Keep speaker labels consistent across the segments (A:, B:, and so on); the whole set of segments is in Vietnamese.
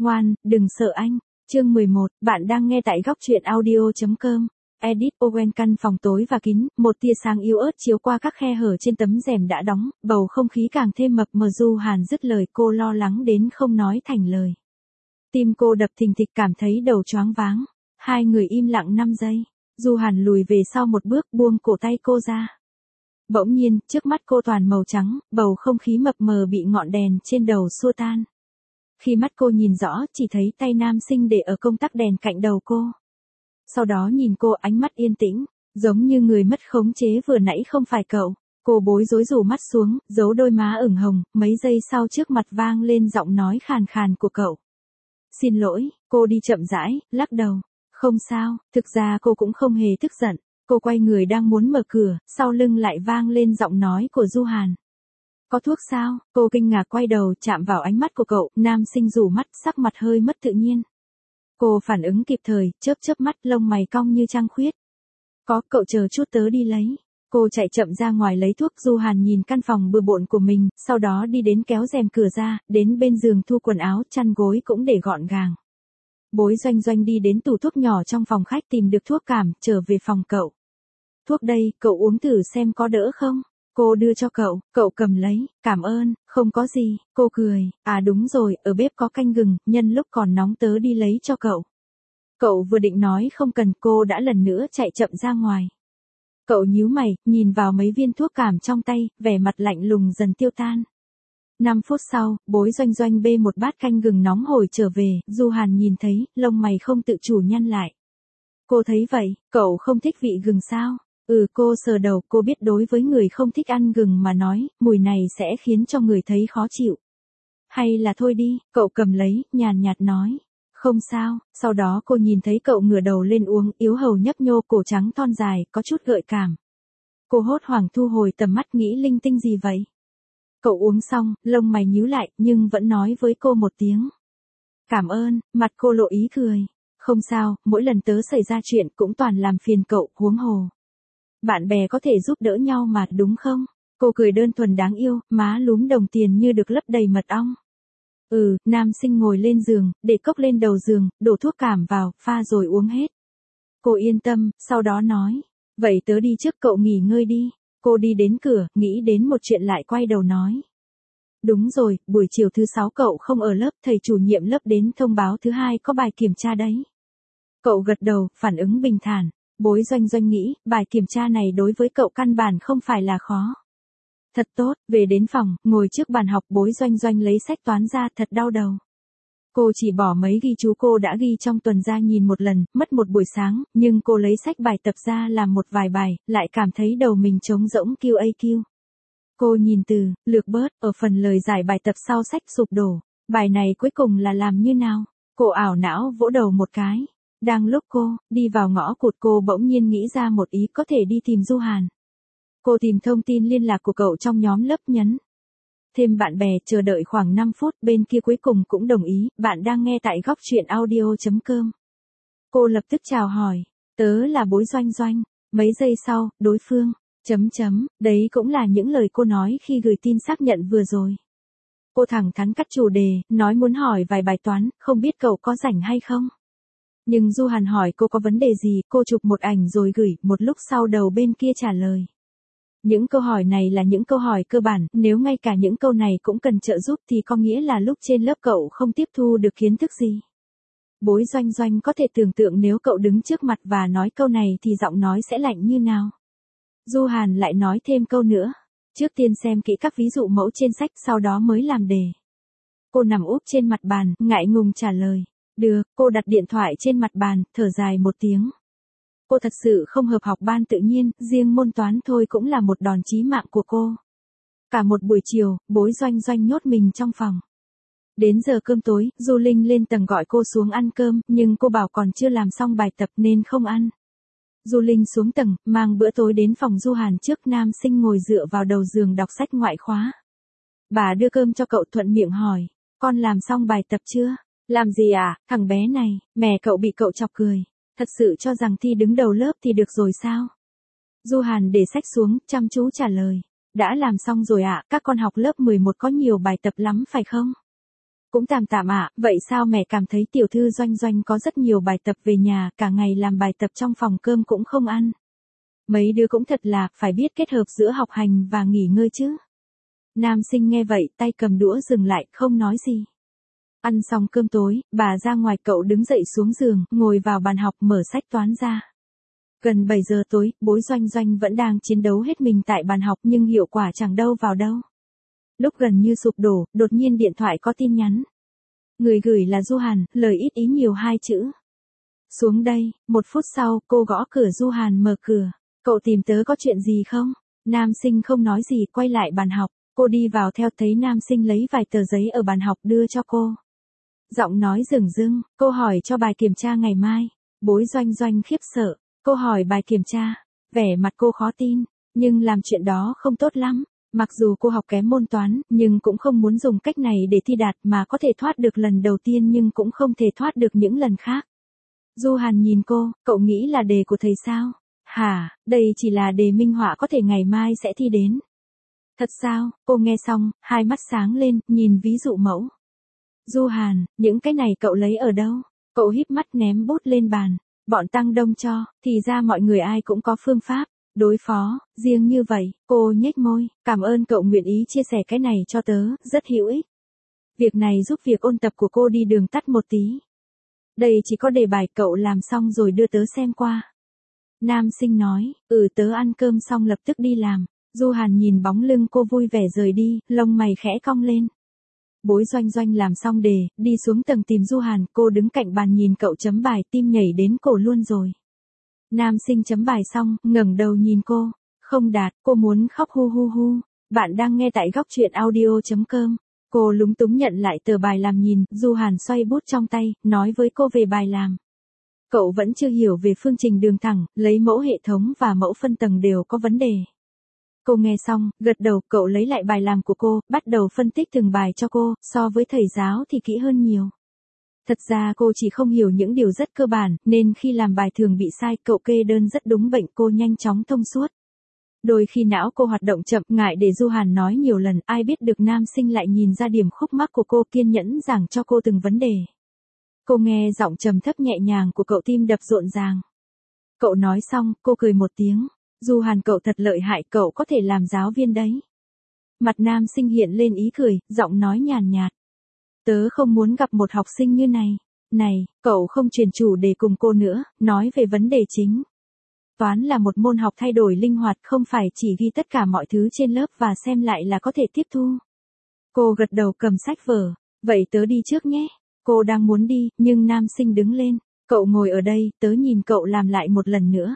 A: Ngoan, đừng sợ anh. Chương 11, bạn đang nghe tại góc truyện audio.com. Edit Owen. Căn phòng tối và kín, một tia sáng yếu ớt chiếu qua các khe hở trên tấm rèm đã đóng, bầu không khí càng thêm mập mờ. Du Hàn dứt lời cô lo lắng đến không nói thành lời. Tim cô đập thình thịch, cảm thấy đầu choáng váng. Hai người im lặng 5 giây. Du Hàn lùi về sau một bước, buông cổ tay cô ra. Bỗng nhiên, trước mắt cô toàn màu trắng, bầu không khí mập mờ bị ngọn đèn trên đầu xua tan. Khi mắt cô nhìn rõ, chỉ thấy tay nam sinh để ở công tắc đèn cạnh đầu cô. Sau đó nhìn cô, ánh mắt yên tĩnh, giống như người mất khống chế vừa nãy không phải cậu. Cô bối rối rủ mắt xuống, giấu đôi má ửng hồng, mấy giây sau trước mặt vang lên giọng nói khàn khàn của cậu. Xin lỗi, cô đi chậm rãi, lắc đầu. Không sao, thực ra cô cũng không hề tức giận. Cô quay người đang muốn mở cửa, sau lưng lại vang lên giọng nói của Du Hàn. Có thuốc sao? Cô kinh ngạc quay đầu, chạm vào ánh mắt của cậu, nam sinh rủ mắt, sắc mặt hơi mất tự nhiên. Cô phản ứng kịp thời, chớp mắt, lông mày cong như trăng khuyết. Có, cậu chờ chút tớ đi lấy. Cô chạy chậm ra ngoài lấy thuốc. Du Hàn nhìn căn phòng bừa bộn của mình, sau đó đi đến kéo rèm cửa ra, đến bên giường thu quần áo, chăn gối cũng để gọn gàng. Bối Doanh Doanh đi đến tủ thuốc nhỏ trong phòng khách tìm được thuốc cảm, trở về phòng cậu. Thuốc đây, cậu uống thử xem có đỡ không? Cô đưa cho cậu cầm lấy, cảm ơn, không có gì, cô cười, à đúng rồi, ở bếp có canh gừng, nhân lúc còn nóng tớ đi lấy cho cậu. Cậu vừa định nói không cần, cô đã lần nữa chạy chậm ra ngoài. Cậu nhíu mày, nhìn vào mấy viên thuốc cảm trong tay, vẻ mặt lạnh lùng dần tiêu tan. 5 phút sau, Bối Doanh Doanh bê một bát canh gừng nóng hổi trở về, Du Hàn nhìn thấy, lông mày không tự chủ nhăn lại. Cô thấy vậy, cậu không thích vị gừng sao? Cô sờ đầu, cô biết đối với người không thích ăn gừng mà nói, mùi này sẽ khiến cho người thấy khó chịu. Hay là thôi đi, cậu cầm lấy, nhàn nhạt nói. Không sao, sau đó cô nhìn thấy cậu ngửa đầu lên uống, yếu hầu nhấp nhô, cổ trắng thon dài, có chút gợi cảm. Cô hốt hoảng thu hồi tầm mắt, nghĩ linh tinh gì vậy? Cậu uống xong, lông mày nhíu lại, nhưng vẫn nói với cô một tiếng. Cảm ơn, mặt cô lộ ý cười. Không sao, mỗi lần tớ xảy ra chuyện cũng toàn làm phiền cậu, huống hồ. Bạn bè có thể giúp đỡ nhau mà, đúng không? Cô cười đơn thuần đáng yêu, má lúm đồng tiền như được lấp đầy mật ong. Nam sinh ngồi lên giường, để cốc lên đầu giường, đổ thuốc cảm vào, pha rồi uống hết. Cô yên tâm, sau đó nói. Vậy tớ đi trước, cậu nghỉ ngơi đi. Cô đi đến cửa, nghĩ đến một chuyện lại quay đầu nói. Đúng rồi, buổi chiều thứ 6 cậu không ở lớp, thầy chủ nhiệm lớp đến thông báo thứ 2 có bài kiểm tra đấy. Cậu gật đầu, phản ứng bình thản. Bối Doanh Doanh nghĩ, bài kiểm tra này đối với cậu căn bản không phải là khó. Thật tốt, về đến phòng, ngồi trước bàn học, Bối Doanh Doanh lấy sách toán ra, thật đau đầu. Cô chỉ bỏ mấy ghi chú cô đã ghi trong tuần ra nhìn một lần, mất một buổi sáng, nhưng cô lấy sách bài tập ra làm một vài bài, lại cảm thấy đầu mình trống rỗng QAQ. Cô nhìn từ, lược bớt, ở phần lời giải bài tập sau sách sụp đổ. Bài này cuối cùng là làm như nào? Cô ảo não vỗ đầu một cái. Đang lúc cô, đi vào ngõ cụt, cô bỗng nhiên nghĩ ra một ý, có thể đi tìm Du Hàn. Cô tìm thông tin liên lạc của cậu trong nhóm lớp, nhấn thêm bạn bè, chờ đợi khoảng 5 phút, bên kia cuối cùng cũng đồng ý, bạn đang nghe tại góc truyện audio.com. Cô lập tức chào hỏi, tớ là Bối Doanh Doanh. Mấy giây sau, đối phương, đấy cũng là những lời cô nói khi gửi tin xác nhận vừa rồi. Cô thẳng thắn cắt chủ đề, nói muốn hỏi vài bài toán, không biết cậu có rảnh hay không? Nhưng Du Hàn hỏi cô có vấn đề gì, cô chụp một ảnh rồi gửi, một lúc sau đầu bên kia trả lời. Những câu hỏi này là những câu hỏi cơ bản, nếu ngay cả những câu này cũng cần trợ giúp thì có nghĩa là lúc trên lớp cậu không tiếp thu được kiến thức gì. Bối Doanh Doanh có thể tưởng tượng nếu cậu đứng trước mặt và nói câu này thì giọng nói sẽ lạnh như nào. Du Hàn lại nói thêm câu nữa. Trước tiên xem kỹ các ví dụ mẫu trên sách, sau đó mới làm đề. Cô nằm úp trên mặt bàn, ngại ngùng trả lời. Được, cô đặt điện thoại trên mặt bàn, thở dài một tiếng. Cô thật sự không hợp học ban tự nhiên, riêng môn toán thôi cũng là một đòn chí mạng của cô. Cả một buổi chiều, Bối Doanh Doanh nhốt mình trong phòng. Đến giờ cơm tối, Du Linh lên tầng gọi cô xuống ăn cơm, nhưng cô bảo còn chưa làm xong bài tập nên không ăn. Du Linh xuống tầng, mang bữa tối đến phòng Du Hàn trước, nam sinh ngồi dựa vào đầu giường đọc sách ngoại khóa. Bà đưa cơm cho cậu, thuận miệng hỏi, con làm xong bài tập chưa? Làm gì à, thằng bé này, mẹ cậu bị cậu chọc cười. Thật sự cho rằng thi đứng đầu lớp thì được rồi sao? Du Hàn để sách xuống, chăm chú trả lời. Đã làm xong rồi ạ, các con học lớp 11 có nhiều bài tập lắm phải không? Cũng tạm tạm ạ, vậy sao mẹ cảm thấy tiểu thư Doanh Doanh có rất nhiều bài tập về nhà, cả ngày làm bài tập trong phòng cơm cũng không ăn. Mấy đứa cũng thật là, phải biết kết hợp giữa học hành và nghỉ ngơi chứ. Nam Sinh nghe vậy, tay cầm đũa dừng lại, không nói gì. Ăn xong cơm tối, bà ra ngoài, cậu đứng dậy xuống giường, ngồi vào bàn học mở sách toán ra. Gần 7 giờ tối, bối Doanh Doanh vẫn đang chiến đấu hết mình tại bàn học nhưng hiệu quả chẳng đâu vào đâu. Lúc gần như sụp đổ, đột nhiên điện thoại có tin nhắn. Người gửi là Du Hàn, lời ít ý nhiều 2 chữ. Xuống đây, 1 phút sau, cô gõ cửa. Du Hàn mở cửa. Cậu tìm tớ có chuyện gì không? Nam Sinh không nói gì, quay lại bàn học. Cô đi vào theo, thấy Nam Sinh lấy vài tờ giấy ở bàn học đưa cho cô. Giọng nói dửng dưng, cô hỏi cho bài kiểm tra ngày mai. Bối Doanh Doanh khiếp sợ. Cô hỏi bài kiểm tra. Vẻ mặt cô khó tin, nhưng làm chuyện đó không tốt lắm. Mặc dù cô học kém môn toán, nhưng cũng không muốn dùng cách này để thi đạt mà có thể thoát được lần đầu tiên nhưng cũng không thể thoát được những lần khác. Du Hàn nhìn cô, cậu nghĩ là đề của thầy sao? Hả, đây chỉ là đề minh họa có thể ngày mai sẽ thi đến. Thật sao? Cô nghe xong, hai mắt sáng lên, nhìn ví dụ mẫu. Du Hàn, những cái này cậu lấy ở đâu? Cậu híp mắt ném bút lên bàn. Bọn Tăng Đông cho, thì ra mọi người ai cũng có phương pháp đối phó, riêng như vậy. Cô nhếch môi, cảm ơn cậu nguyện ý chia sẻ cái này cho tớ, rất hữu ích. Việc này giúp việc ôn tập của cô đi đường tắt một tí. Đây chỉ có đề bài, cậu làm xong rồi đưa tớ xem qua. Nam Sinh nói, tớ ăn cơm xong lập tức đi làm. Du Hàn nhìn bóng lưng cô vui vẻ rời đi, lông mày khẽ cong lên. Bối Doanh Doanh làm xong đề, đi xuống tầng tìm Du Hàn, cô đứng cạnh bàn nhìn cậu chấm bài, tim nhảy đến cổ luôn rồi. Nam Sinh chấm bài xong, ngẩng đầu nhìn cô. Không đạt, cô muốn khóc hu hu hu. Bạn đang nghe tại góc truyện audio.com. Cô lúng túng nhận lại tờ bài làm nhìn, Du Hàn xoay bút trong tay, nói với cô về bài làm. Cậu vẫn chưa hiểu về phương trình đường thẳng, lấy mẫu hệ thống và mẫu phân tầng đều có vấn đề. Cô nghe xong, gật đầu, cậu lấy lại bài làm của cô, bắt đầu phân tích từng bài cho cô, so với thầy giáo thì kỹ hơn nhiều. Thật ra cô chỉ không hiểu những điều rất cơ bản, nên khi làm bài thường bị sai, cậu kê đơn rất đúng bệnh, cô nhanh chóng thông suốt. Đôi khi não cô hoạt động chậm, ngại để Du Hàn nói nhiều lần, ai biết được Nam Sinh lại nhìn ra điểm khúc mắc của cô, kiên nhẫn giảng cho cô từng vấn đề. Cô nghe giọng trầm thấp nhẹ nhàng của cậu, tim đập rộn ràng. Cậu nói xong, cô cười một tiếng. Du Hàn, cậu thật lợi hại, cậu có thể làm giáo viên đấy. Mặt Nam Sinh hiện lên ý cười, giọng nói nhàn nhạt. Tớ không muốn gặp một học sinh như này. Này, cậu không chuyển chủ đề cùng cô nữa, nói về vấn đề chính. Toán là một môn học thay đổi linh hoạt, không phải chỉ ghi tất cả mọi thứ trên lớp và xem lại là có thể tiếp thu. Cô gật đầu, cầm sách vở. Vậy tớ đi trước nhé. Cô đang muốn đi, nhưng Nam Sinh đứng lên. Cậu ngồi ở đây, tớ nhìn cậu làm lại một lần nữa.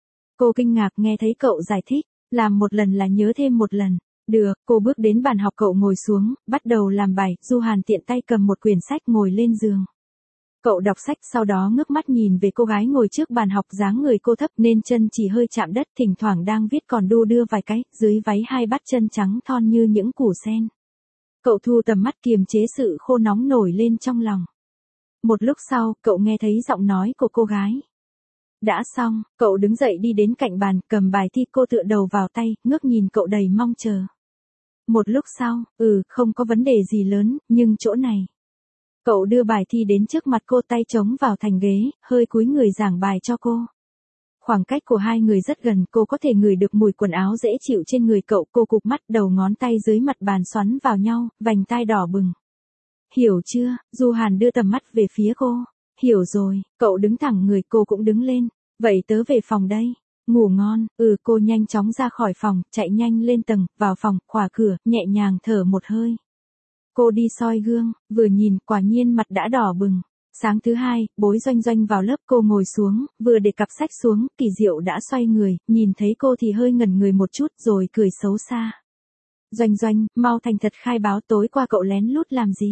A: Cô kinh ngạc nghe thấy cậu giải thích, làm một lần là nhớ thêm một lần. Được, cô bước đến bàn học, cậu ngồi xuống, bắt đầu làm bài. Du Hàn tiện tay cầm một quyển sách ngồi lên giường. Cậu đọc sách, sau đó ngước mắt nhìn về cô gái ngồi trước bàn học, dáng người cô thấp nên chân chỉ hơi chạm đất, thỉnh thoảng đang viết còn đu đưa vài cái, dưới váy hai bát chân trắng thon như những củ sen. Cậu thu tầm mắt, kiềm chế sự khô nóng nổi lên trong lòng. Một lúc sau, cậu nghe thấy giọng nói của cô gái. Đã xong, cậu đứng dậy đi đến cạnh bàn, cầm bài thi, cô tựa đầu vào tay, ngước nhìn cậu đầy mong chờ. Một lúc sau, không có vấn đề gì lớn, nhưng chỗ này. Cậu đưa bài thi đến trước mặt cô, tay chống vào thành ghế, hơi cúi người giảng bài cho cô. Khoảng cách của hai người rất gần, cô có thể ngửi được mùi quần áo dễ chịu trên người cậu, cô cụp mắt, đầu ngón tay dưới mặt bàn xoắn vào nhau, vành tai đỏ bừng. Hiểu chưa? Du Hàn đưa tầm mắt về phía cô. Hiểu rồi, cậu đứng thẳng người, cô cũng đứng lên. Vậy tớ về phòng đây. Ngủ ngon. Cô nhanh chóng ra khỏi phòng, chạy nhanh lên tầng, vào phòng, khóa cửa, nhẹ nhàng thở một hơi. Cô đi soi gương, vừa nhìn, quả nhiên mặt đã đỏ bừng. Sáng thứ hai, bối Doanh Doanh vào lớp, cô ngồi xuống, vừa để cặp sách xuống, Kỳ Diệu đã xoay người, nhìn thấy cô thì hơi ngẩn người một chút rồi cười xấu xa. Doanh Doanh, mau thành thật khai báo tối qua cậu lén lút làm gì?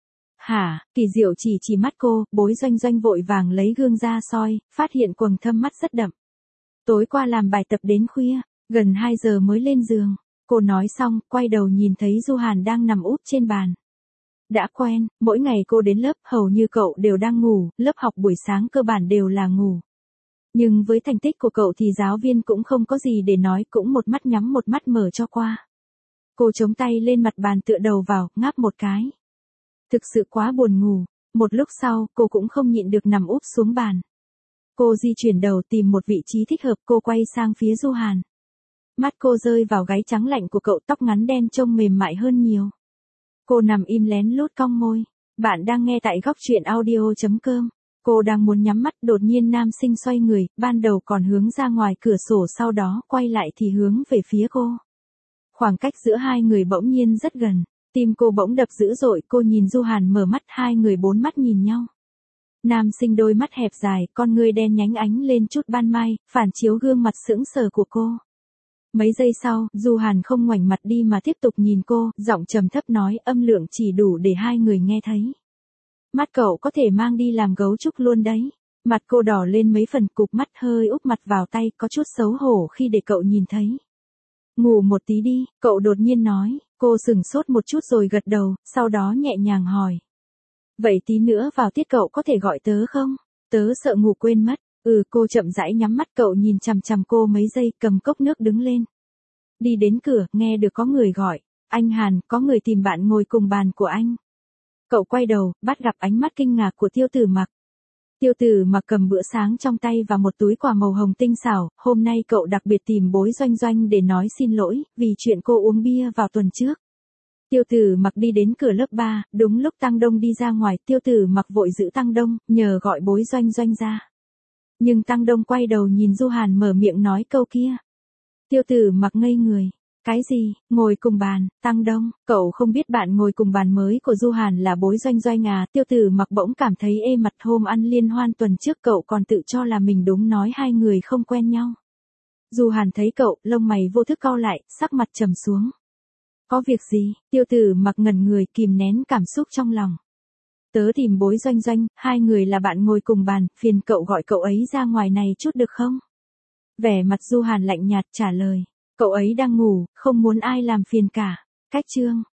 A: Hả? Kỳ Diệu chỉ mắt cô, bối Doanh Doanh vội vàng lấy gương ra soi, phát hiện quầng thâm mắt rất đậm. Tối qua làm bài tập đến khuya, gần 2 giờ mới lên giường. Cô nói xong, quay đầu nhìn thấy Du Hàn đang nằm úp trên bàn. Đã quen, mỗi ngày cô đến lớp, hầu như cậu đều đang ngủ, lớp học buổi sáng cơ bản đều là ngủ. Nhưng với thành tích của cậu thì giáo viên cũng không có gì để nói, cũng một mắt nhắm một mắt mở cho qua. Cô chống tay lên mặt bàn tựa đầu vào, ngáp một cái. Thực sự quá buồn ngủ, một lúc sau, cô cũng không nhịn được nằm úp xuống bàn. Cô di chuyển đầu tìm một vị trí thích hợp, cô quay sang phía Du Hàn. Mắt cô rơi vào gáy trắng lạnh của cậu, tóc ngắn đen trông mềm mại hơn nhiều. Cô nằm im lén lút cong môi. Bạn đang nghe tại góc truyện audio.com. Cô đang muốn nhắm mắt, đột nhiên nam sinh xoay người, ban đầu còn hướng ra ngoài cửa sổ, sau đó quay lại thì hướng về phía cô. Khoảng cách giữa hai người bỗng nhiên rất gần, tim cô bỗng đập dữ dội, cô nhìn Du Hàn mở mắt, hai người bốn mắt nhìn nhau. Nam sinh đôi mắt hẹp dài, con ngươi đen nhánh ánh lên chút ban mai, phản chiếu gương mặt sững sờ của cô. Mấy giây sau, Du Hàn không ngoảnh mặt đi mà tiếp tục nhìn cô, giọng trầm thấp nói, âm lượng chỉ đủ để hai người nghe thấy. Mắt cậu có thể mang đi làm gấu trúc luôn đấy. Mặt cô đỏ lên mấy phần, cụp mắt hơi úp mặt vào tay, có chút xấu hổ khi để cậu nhìn thấy. Ngủ một tí đi, cậu đột nhiên nói. Cô sửng sốt một chút rồi gật đầu, sau đó nhẹ nhàng hỏi. Vậy tí nữa vào tiết cậu có thể gọi tớ không? Tớ sợ ngủ quên mất. Cô chậm rãi nhắm mắt, cậu nhìn chằm chằm cô mấy giây, cầm cốc nước đứng lên. Đi đến cửa, nghe được có người gọi. Anh Hàn, có người tìm bạn ngồi cùng bàn của anh. Cậu quay đầu, bắt gặp ánh mắt kinh ngạc của Tiêu Tử Mặc. Tiêu Tử Mặc cầm bữa sáng trong tay và một túi quà màu hồng tinh xảo, hôm nay cậu đặc biệt tìm Bối Doanh Doanh để nói xin lỗi, vì chuyện cô uống bia vào tuần trước. Tiêu Tử Mặc đi đến cửa lớp 3, đúng lúc Tăng Đông đi ra ngoài, Tiêu Tử Mặc vội giữ Tăng Đông, nhờ gọi Bối Doanh Doanh ra. Nhưng Tăng Đông quay đầu nhìn Du Hàn mở miệng nói câu kia. Tiêu Tử Mặc ngây người. Cái gì, ngồi cùng bàn, Tăng Đông, cậu không biết bạn ngồi cùng bàn mới của Du Hàn là Bối Doanh Doanh à? Tiêu Tử Mặc bỗng cảm thấy ê mặt, hôm ăn liên hoan tuần trước cậu còn tự cho là mình đúng nói hai người không quen nhau. Du Hàn thấy cậu, lông mày vô thức cau lại, sắc mặt trầm xuống. Có việc gì? Tiêu Tử Mặc ngẩn người, kìm nén cảm xúc trong lòng. Tớ tìm Bối Doanh Doanh, hai người là bạn ngồi cùng bàn, phiền cậu gọi cậu ấy ra ngoài này chút được không? Vẻ mặt Du Hàn lạnh nhạt trả lời. Cậu ấy đang ngủ, không muốn ai làm phiền cả. Cách chương.